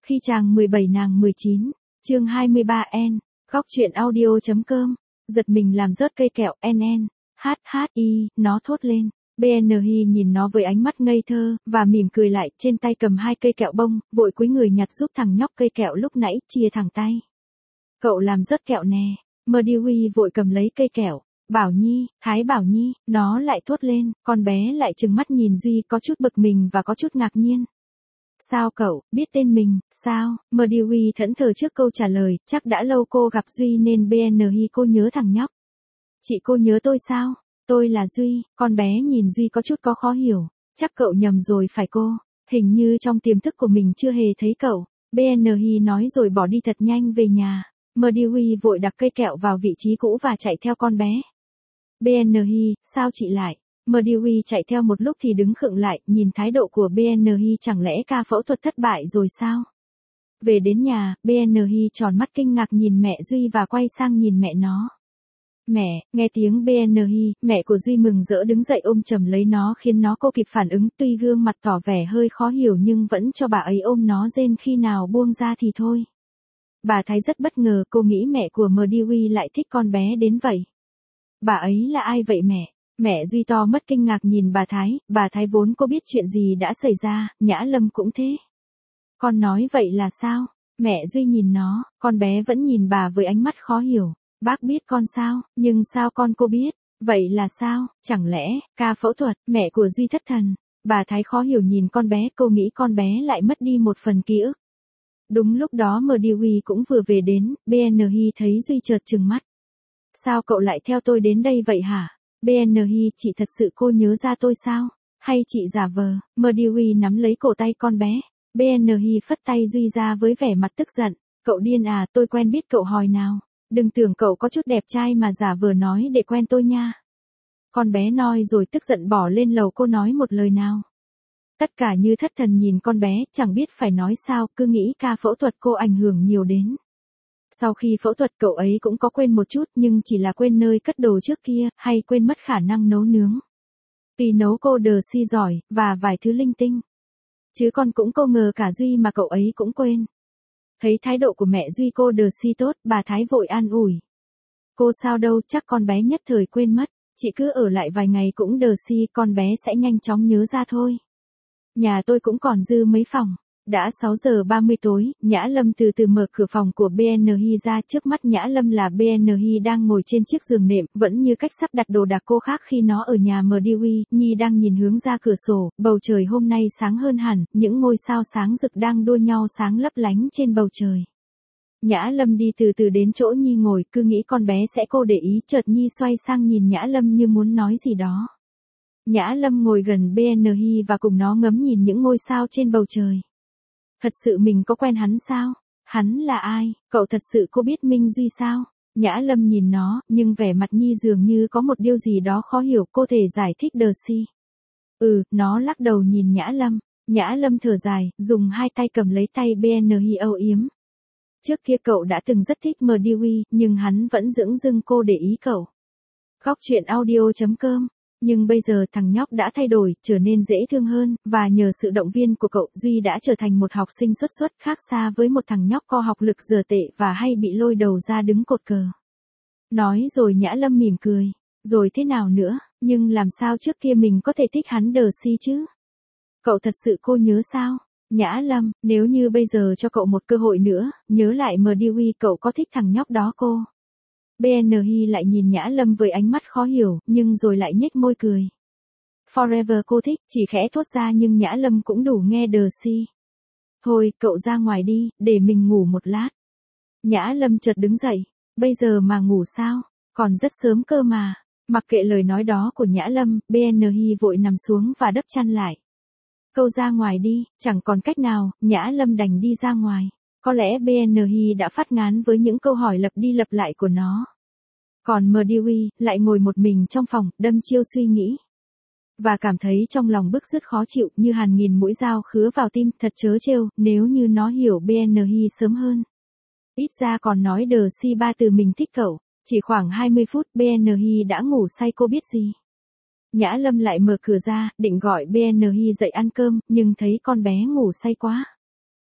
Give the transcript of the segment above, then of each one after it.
Khi chàng 17 nàng 19, chương 23N, góc truyện audio.com, giật mình làm rớt cây kẹo NN, HHI, nó thốt lên. BNHI nhìn nó với ánh mắt ngây thơ, và mỉm cười lại, trên tay cầm 2 cây kẹo bông, vội cúi người nhặt giúp thằng nhóc cây kẹo lúc nãy, chia thẳng tay. Cậu làm rớt kẹo nè. Murdy vội cầm lấy cây kẹo. Bảo Nhi, Thái Bảo Nhi, nó lại thốt lên, con bé lại trừng mắt nhìn Duy có chút bực mình và có chút ngạc nhiên. Sao cậu, biết tên mình, sao? Murdy thẫn thờ trước câu trả lời, chắc đã lâu cô gặp Duy nên BNHI cô nhớ thằng nhóc. Chị cô nhớ tôi sao? Tôi là Duy, con bé nhìn Duy có chút có khó hiểu. Chắc cậu nhầm rồi phải cô, hình như trong tiềm thức của mình chưa hề thấy cậu. BNHI nói rồi bỏ đi thật nhanh về nhà. Murdy vội đặt cây kẹo vào vị trí cũ và chạy theo con bé. BNHI, sao chị lại? Murdy chạy theo một lúc thì đứng khựng lại, nhìn thái độ của BNHI, chẳng lẽ ca phẫu thuật thất bại rồi sao? Về đến nhà, BNHI tròn mắt kinh ngạc nhìn mẹ Duy và quay sang nhìn mẹ nó. Mẹ, nghe tiếng BNHI, mẹ của Duy mừng rỡ đứng dậy ôm chầm lấy nó khiến nó cô kịp phản ứng, tuy gương mặt tỏ vẻ hơi khó hiểu nhưng vẫn cho bà ấy ôm nó rên, khi nào buông ra thì thôi. Bà Thái rất bất ngờ, cô nghĩ mẹ của Murdy lại thích con bé đến vậy. Bà ấy là ai vậy mẹ? Mẹ Duy to mất kinh ngạc nhìn bà Thái vốn cô biết chuyện gì đã xảy ra, Nhã Lâm cũng thế. Con nói vậy là sao? Mẹ Duy nhìn nó, con bé vẫn nhìn bà với ánh mắt khó hiểu. Bác biết con sao, nhưng sao con cô biết? Vậy là sao? Chẳng lẽ, ca phẫu thuật, mẹ của Duy thất thần. Bà Thái khó hiểu nhìn con bé, cô nghĩ con bé lại mất đi một phần ký ức. Đúng lúc đó Murdy cũng vừa về đến, BNHI thấy Duy chợt trừng mắt. Sao cậu lại theo tôi đến đây vậy hả? BNHI, chị thật sự cô nhớ ra tôi sao? Hay chị giả vờ? Murdy nắm lấy cổ tay con bé. BNHI phất tay Duy ra với vẻ mặt tức giận. Cậu điên à, tôi quen biết cậu hồi nào. Đừng tưởng cậu có chút đẹp trai mà giả vờ nói để quen tôi nha. Con bé nói rồi tức giận bỏ lên lầu, cô nói một lời nào. Tất cả như thất thần nhìn con bé, chẳng biết phải nói sao, cứ nghĩ ca phẫu thuật cô ảnh hưởng nhiều đến. Sau khi phẫu thuật cậu ấy cũng có quên một chút, nhưng chỉ là quên nơi cất đồ trước kia, hay quên mất khả năng nấu nướng. Vì nấu cô đờ si giỏi, và vài thứ linh tinh. Chứ con cũng cô ngờ cả Duy mà cậu ấy cũng quên. Thấy thái độ của mẹ Duy cô đờ si tốt, bà Thái vội an ủi. Cô sao đâu, chắc con bé nhất thời quên mất. Chị cứ ở lại vài ngày cũng đờ si, con bé sẽ nhanh chóng nhớ ra thôi. Nhà tôi cũng còn dư mấy phòng. Đã 6 giờ 30 tối, Nhã Lâm từ từ mở cửa phòng của BNHI ra, trước mắt Nhã Lâm là BNHI đang ngồi trên chiếc giường nệm, vẫn như cách sắp đặt đồ đạc cô khác khi nó ở nhà Murdy. Nhi đang nhìn hướng ra cửa sổ, bầu trời hôm nay sáng hơn hẳn, những ngôi sao sáng rực đang đua nhau sáng lấp lánh trên bầu trời. Nhã Lâm đi từ từ đến chỗ Nhi ngồi, cứ nghĩ con bé sẽ cô để ý, chợt Nhi xoay sang nhìn Nhã Lâm như muốn nói gì đó. Nhã Lâm ngồi gần BNHI và cùng nó ngắm nhìn những ngôi sao trên bầu trời. Thật sự mình có quen hắn sao? Hắn là ai? Cậu thật sự cô biết Minh Duy sao? Nhã Lâm nhìn nó, nhưng vẻ mặt Nhi dường như có một điều gì đó khó hiểu, cô thể giải thích đờ si. Nó lắc đầu nhìn Nhã Lâm. Nhã Lâm thở dài, dùng 2 tay cầm lấy tay BNHI âu yếm. Trước kia cậu đã từng rất thích Murdy, nhưng hắn vẫn dửng dưng cô để ý cậu. Góc truyện audio.com. Nhưng bây giờ thằng nhóc đã thay đổi, trở nên dễ thương hơn, và nhờ sự động viên của cậu, Duy đã trở thành một học sinh xuất sắc, khác xa với một thằng nhóc có học lực dở tệ và hay bị lôi đầu ra đứng cột cờ. Nói rồi Nhã Lâm mỉm cười. Rồi thế nào nữa, nhưng làm sao trước kia mình có thể thích hắn đờ si chứ? Cậu thật sự cô nhớ sao? Nhã Lâm, nếu như bây giờ cho cậu một cơ hội nữa, nhớ lại Murdy, cậu có thích thằng nhóc đó cô? BNHI lại nhìn Nhã Lâm với ánh mắt khó hiểu, nhưng rồi lại nhếch môi cười. Forever cô thích, chỉ khẽ thốt ra nhưng Nhã Lâm cũng đủ nghe đờ si. Thôi, cậu ra ngoài đi, để mình ngủ một lát. Nhã Lâm chợt đứng dậy. Bây giờ mà ngủ sao? Còn rất sớm cơ mà. Mặc kệ lời nói đó của Nhã Lâm, BNHI vội nằm xuống và đắp chăn lại. Câu ra ngoài đi, chẳng còn cách nào, Nhã Lâm đành đi ra ngoài. Có lẽ BNHI đã phát ngán với những câu hỏi lặp đi lặp lại của nó. Còn Murdy lại ngồi một mình trong phòng, đâm chiêu suy nghĩ. Và cảm thấy trong lòng bức rứt khó chịu, như hàng nghìn mũi dao khứa vào tim, thật trớ trêu, nếu như nó hiểu BNHI sớm hơn. Ít ra còn nói đờ si 3 từ mình thích cậu. Chỉ khoảng 20 phút, BNHI đã ngủ say, cô biết gì. Nhã Lâm lại mở cửa ra, định gọi BNHI dậy ăn cơm, nhưng thấy con bé ngủ say quá.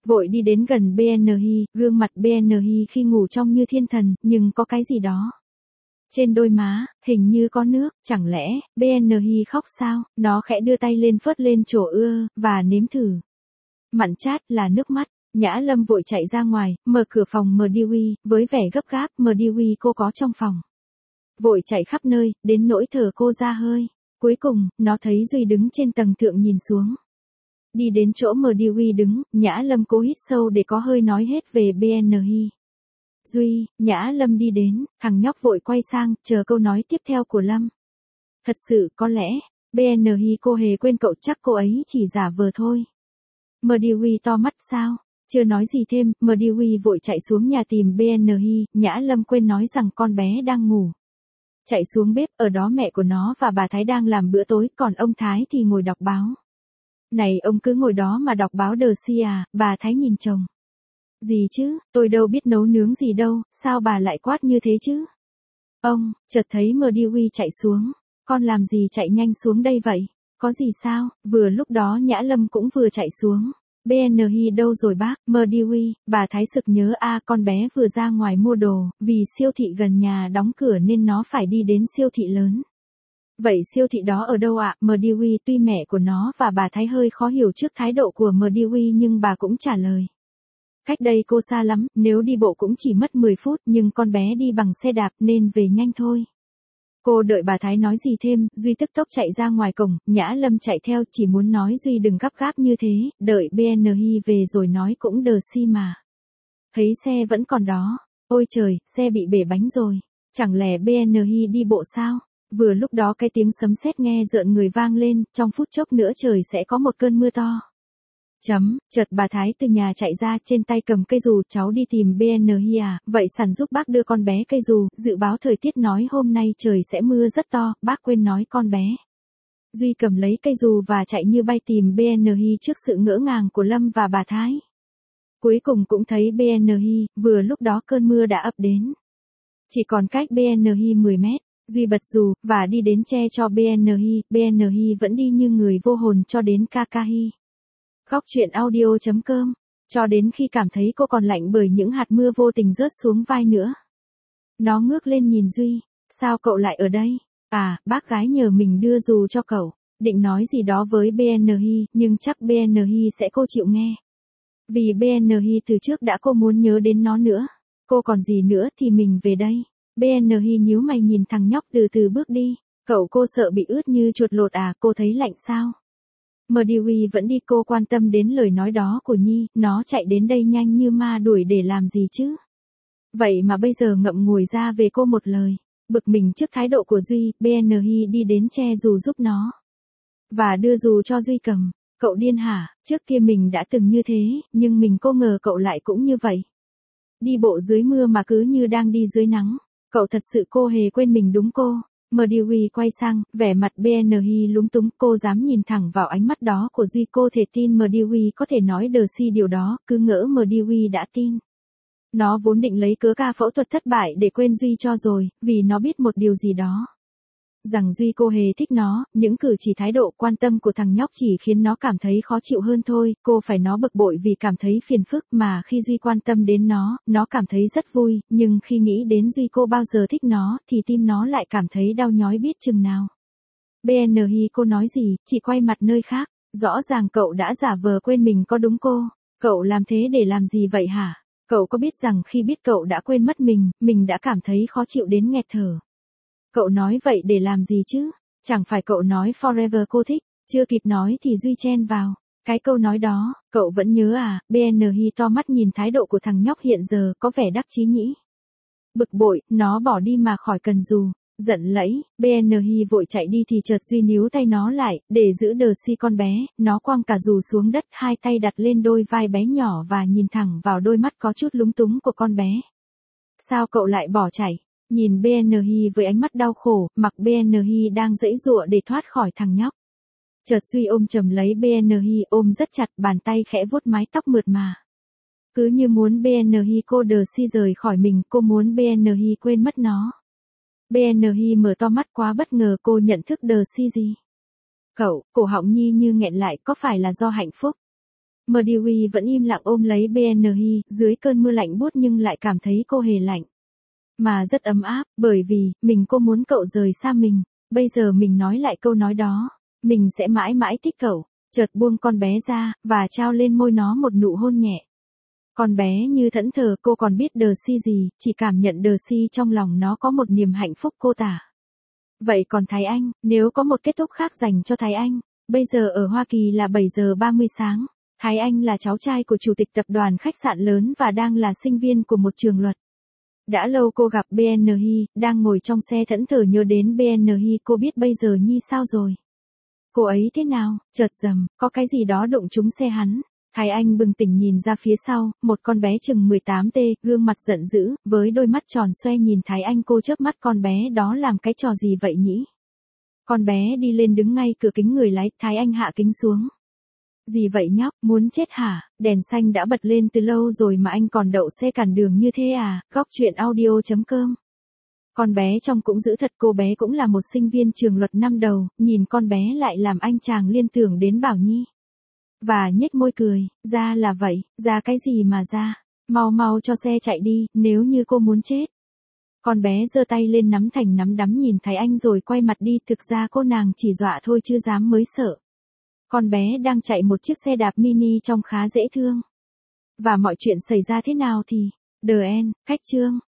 Vội đi đến gần BNHI, gương mặt BNHI khi ngủ trông như thiên thần, nhưng có cái gì đó. Trên đôi má, hình như có nước, chẳng lẽ, BNHI khóc sao, nó khẽ đưa tay lên phớt lên chỗ và nếm thử. Mặn chát là nước mắt, Nhã Lâm vội chạy ra ngoài, mở cửa phòng MDW, với vẻ gấp gáp, MDW cô có trong phòng. Vội chạy khắp nơi, đến nỗi thở cô ra hơi. Cuối cùng, nó thấy Duy đứng trên tầng thượng nhìn xuống. Đi đến chỗ MDW đứng, Nhã Lâm cố hít sâu để có hơi nói hết về BNHI. Duy, Nhã Lâm đi đến, thằng nhóc vội quay sang, chờ câu nói tiếp theo của Lâm. Thật sự, có lẽ, BNHI cô hề quên cậu, chắc cô ấy chỉ giả vờ thôi. MDW to mắt sao? Chưa nói gì thêm, MDW vội chạy xuống nhà tìm BNHI, Nhã Lâm quên nói rằng con bé đang ngủ. Chạy xuống bếp, ở đó mẹ của nó và bà Thái đang làm bữa tối, còn ông Thái thì ngồi đọc báo. Này ông cứ ngồi đó mà đọc báo The Sea à, bà Thái nhìn chồng. Gì chứ, tôi đâu biết nấu nướng gì đâu, sao bà lại quát như thế chứ? Ông, chợt thấy MDW chạy xuống, con làm gì chạy nhanh xuống đây vậy? Có gì sao? Vừa lúc đó Nhã Lâm cũng vừa chạy xuống. BNHI đâu rồi bác? MDW, bà Thái sực nhớ con bé vừa ra ngoài mua đồ, vì siêu thị gần nhà đóng cửa nên nó phải đi đến siêu thị lớn. Vậy siêu thị đó ở đâu ạ? MDW tuy mẹ của nó và bà Thái hơi khó hiểu trước thái độ của MDW nhưng bà cũng trả lời. Cách đây cô xa lắm, nếu đi bộ cũng chỉ mất 10 phút nhưng con bé đi bằng xe đạp nên về nhanh thôi. Cô đợi bà Thái nói gì thêm, Duy tức tốc chạy ra ngoài cổng, Nhã Lâm chạy theo chỉ muốn nói Duy đừng gấp gáp như thế, đợi BNHI về rồi nói cũng đờ si mà. Thấy xe vẫn còn đó, ôi trời, xe bị bể bánh rồi, chẳng lẽ BNHI đi bộ sao? Vừa lúc đó cái tiếng sấm sét nghe rợn người vang lên, trong phút chốc nữa trời sẽ có một cơn mưa to. Chợt bà Thái từ nhà chạy ra trên tay cầm cây dù, cháu đi tìm BNHI à, vậy sẵn giúp bác đưa con bé cây dù, dự báo thời tiết nói hôm nay trời sẽ mưa rất to, bác quên nói con bé. Duy cầm lấy cây dù và chạy như bay tìm BNHI trước sự ngỡ ngàng của Lâm và bà Thái. Cuối cùng cũng thấy BNHI, vừa lúc đó cơn mưa đã ập đến. Chỉ còn cách BNHI 10 mét. Duy bật dù, và đi đến che cho BNHI vẫn đi như người vô hồn cho đến Kakahi. Góc truyện audio.com, cho đến khi cảm thấy cô còn lạnh bởi những hạt mưa vô tình rớt xuống vai nữa. Nó ngước lên nhìn Duy, sao cậu lại ở đây? À, bác gái nhờ mình đưa dù cho cậu, định nói gì đó với BNHI, nhưng chắc BNHI sẽ cô chịu nghe. Vì BNHI từ trước đã cô muốn nhớ đến nó nữa, cô còn gì nữa thì mình về đây. BNHI nhíu mày nhìn thằng nhóc từ từ bước đi, cậu cô sợ bị ướt như chuột lột à, cô thấy lạnh sao? MDW vẫn đi, cô quan tâm đến lời nói đó của Nhi, nó chạy đến đây nhanh như ma đuổi để làm gì chứ? Vậy mà bây giờ ngậm ngùi ra về cô một lời, bực mình trước thái độ của Duy, BNHI đi đến che dù giúp nó. Và đưa dù cho Duy cầm, cậu điên hả, trước kia mình đã từng như thế, nhưng mình cô ngờ cậu lại cũng như vậy. Đi bộ dưới mưa mà cứ như đang đi dưới nắng. Cậu thật sự cô hề quên mình đúng cô. MDW quay sang, vẻ mặt BNHI lúng túng, cô dám nhìn thẳng vào ánh mắt đó của Duy, cô thể tin MDW có thể nói đờ si điều đó, cứ ngỡ MDW đã tin. Nó vốn định lấy cớ ca phẫu thuật thất bại để quên Duy cho rồi, vì nó biết một điều gì đó. Rằng Duy cô hề thích nó, những cử chỉ thái độ quan tâm của thằng nhóc chỉ khiến nó cảm thấy khó chịu hơn thôi, cô phải nó bực bội vì cảm thấy phiền phức mà khi Duy quan tâm đến nó cảm thấy rất vui, nhưng khi nghĩ đến Duy cô bao giờ thích nó thì tim nó lại cảm thấy đau nhói biết chừng nào. BNHI cô nói gì, chỉ quay mặt nơi khác, rõ ràng cậu đã giả vờ quên mình có đúng cô, cậu làm thế để làm gì vậy hả? Cậu có biết rằng khi biết cậu đã quên mất mình đã cảm thấy khó chịu đến nghẹt thở. Cậu nói vậy để làm gì chứ? Chẳng phải cậu nói forever cô thích, chưa kịp nói thì Duy chen vào. Cái câu nói đó, cậu vẫn nhớ à? BNHI to mắt nhìn thái độ của thằng nhóc hiện giờ có vẻ đắc chí nhỉ. Bực bội, nó bỏ đi mà khỏi cần dù. Giận lẫy, BNHI vội chạy đi thì chợt Duy níu tay nó lại, để giữ đờ si con bé, nó quăng cả dù xuống đất, hai tay đặt lên đôi vai bé nhỏ và nhìn thẳng vào đôi mắt có chút lúng túng của con bé. Sao cậu lại bỏ chạy? Nhìn BNHI với ánh mắt đau khổ, mặc BNHI đang giãy giụa để thoát khỏi thằng nhóc. Chợt Duy ôm chầm lấy BNHI, ôm rất chặt, bàn tay khẽ vuốt mái tóc mượt mà. Cứ như muốn BNHI cô đờ si rời khỏi mình, cô muốn BNHI quên mất nó. BNHI mở to mắt quá bất ngờ, cô nhận thức đờ si gì. Cậu, cổ họng Nhi như nghẹn lại, có phải là do hạnh phúc? Mdiwi vẫn im lặng ôm lấy BNHI, dưới cơn mưa lạnh buốt nhưng lại cảm thấy cô hề lạnh. Mà rất ấm áp, bởi vì, cô muốn cậu rời xa mình, bây giờ mình nói lại câu nói đó, mình sẽ mãi mãi thích cậu, chợt buông con bé ra, và trao lên môi nó một nụ hôn nhẹ. Con bé như thẫn thờ, cô còn biết Darcy gì, chỉ cảm nhận Darcy trong lòng nó có một niềm hạnh phúc cô tả. Vậy còn Thái Anh, nếu có một kết thúc khác dành cho Thái Anh, bây giờ ở Hoa Kỳ là 7 giờ 30 sáng, Thái Anh là cháu trai của chủ tịch tập đoàn khách sạn lớn và đang là sinh viên của một trường luật. Đã lâu cô gặp BNHI, đang ngồi trong xe thẫn thờ nhớ đến BNHI, cô biết bây giờ Nhi sao rồi. Cô ấy thế nào, chợt rầm, có cái gì đó đụng trúng xe hắn. Thái Anh bừng tỉnh nhìn ra phía sau, một con bé chừng 18T, gương mặt giận dữ, với đôi mắt tròn xoe nhìn Thái Anh, cô chớp mắt, con bé đó làm cái trò gì vậy nhỉ? Con bé đi lên đứng ngay cửa kính người lái, Thái Anh hạ kính xuống. Gì vậy nhóc, muốn chết hả? Đèn xanh đã bật lên từ lâu rồi mà anh còn đậu xe cản đường như thế à? Góc truyện audio.com. Con bé trông cũng dữ thật, cô bé cũng là một sinh viên trường luật năm đầu, nhìn con bé lại làm anh chàng liên tưởng đến Bảo Nhi. Và nhếch môi cười, ra là vậy, ra cái gì mà ra, mau mau cho xe chạy đi, nếu như cô muốn chết. Con bé giơ tay lên nắm thành nắm đấm nhìn Thái Anh rồi quay mặt đi, thực ra cô nàng chỉ dọa thôi chứ dám mới sợ. Con bé đang chạy một chiếc xe đạp mini trông khá dễ thương. Và mọi chuyện xảy ra thế nào thì, The End, cách chương.